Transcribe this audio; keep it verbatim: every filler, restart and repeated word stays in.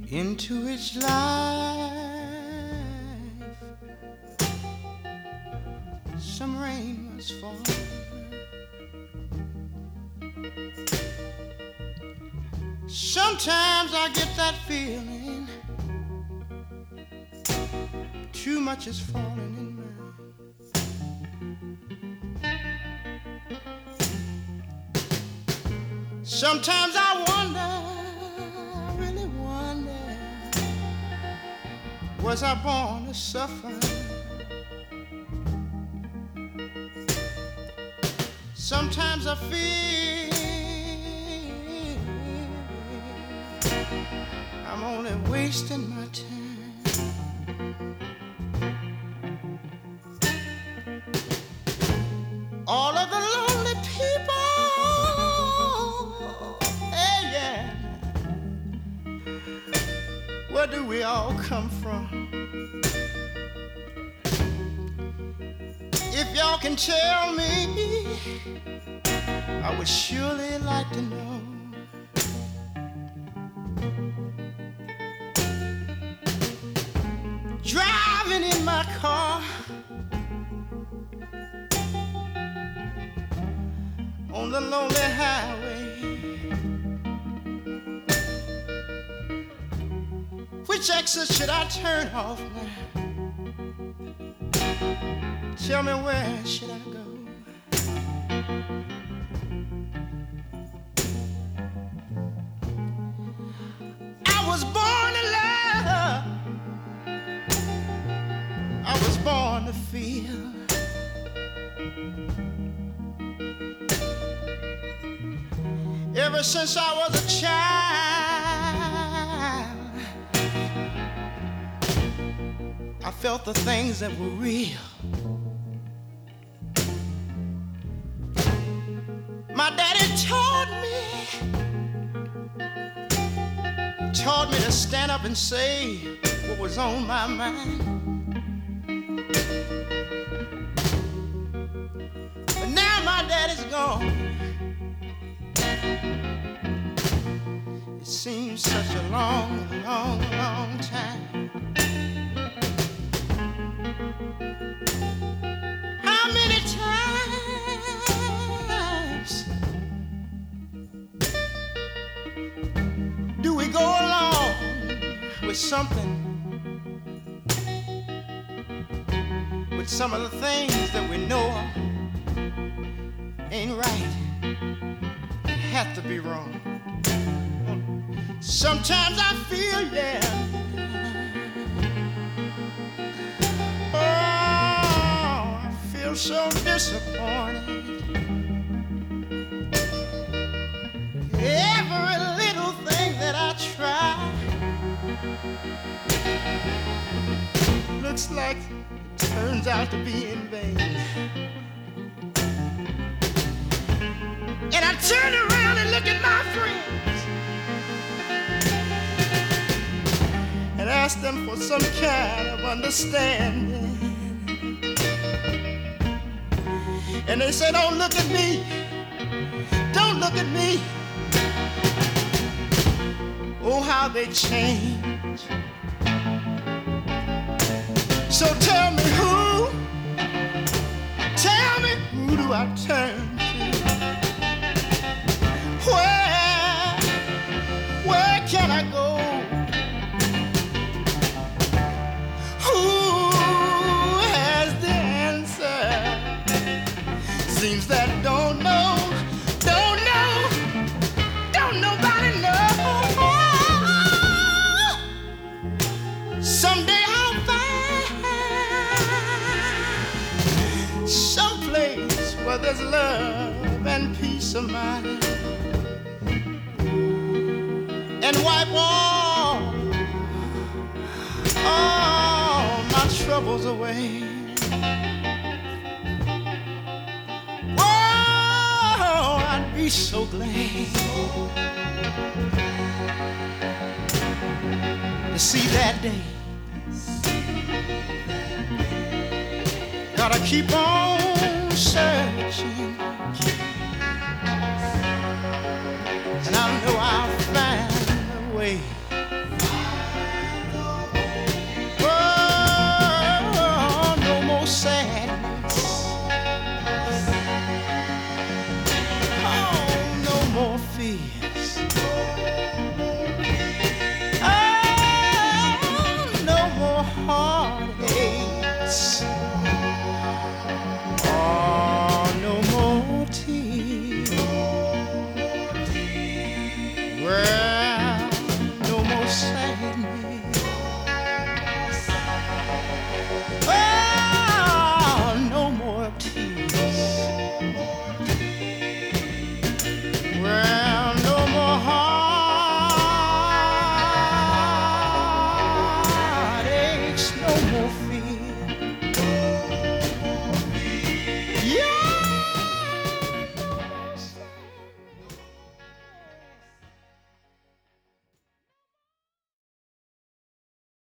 into its life. Some rain must fall. Sometimes I get that feeling too much is falling in mine. Sometimes I wonder, I really wonder, was I born to suffer? Sometimes I feel I'm only wasting my time. All of the lonely people, hey yeah, where do we all come from? If y'all can tell me, I would surely like to know. Driving in my car on the lonely highway, which exit should I turn off now? Tell me, where should I go? I was born to love, I was born to feel. Ever since I was a child, I felt the things that were real. My daddy taught me, taught me to stand up and say what was on my mind. But now my daddy's gone. It seems such a long, long, long time. How many times do we go along with something, with some of the things that we know ain't right, have to be wrong? Sometimes I feel, yeah, oh, I feel so disappointed. Every little thing that I try looks like it turns out to be in vain. And I turn around and look at my friends and ask them for some kind of understanding. And they say, don't look at me, don't look at me. Oh, how they change. So tell me who, tell me who do I turn to? Where, where can I go? Who has the answer? Seems that don't know, don't know, don't nobody know. Someday I'll find some place where there's love and peace of mind, and wipe all, all my troubles away. Oh, I'd be so glad to see that day. Gotta keep on searching, and I know I'll find a way. fears. Oh, no more heartaches. Oh, no more tears. Well,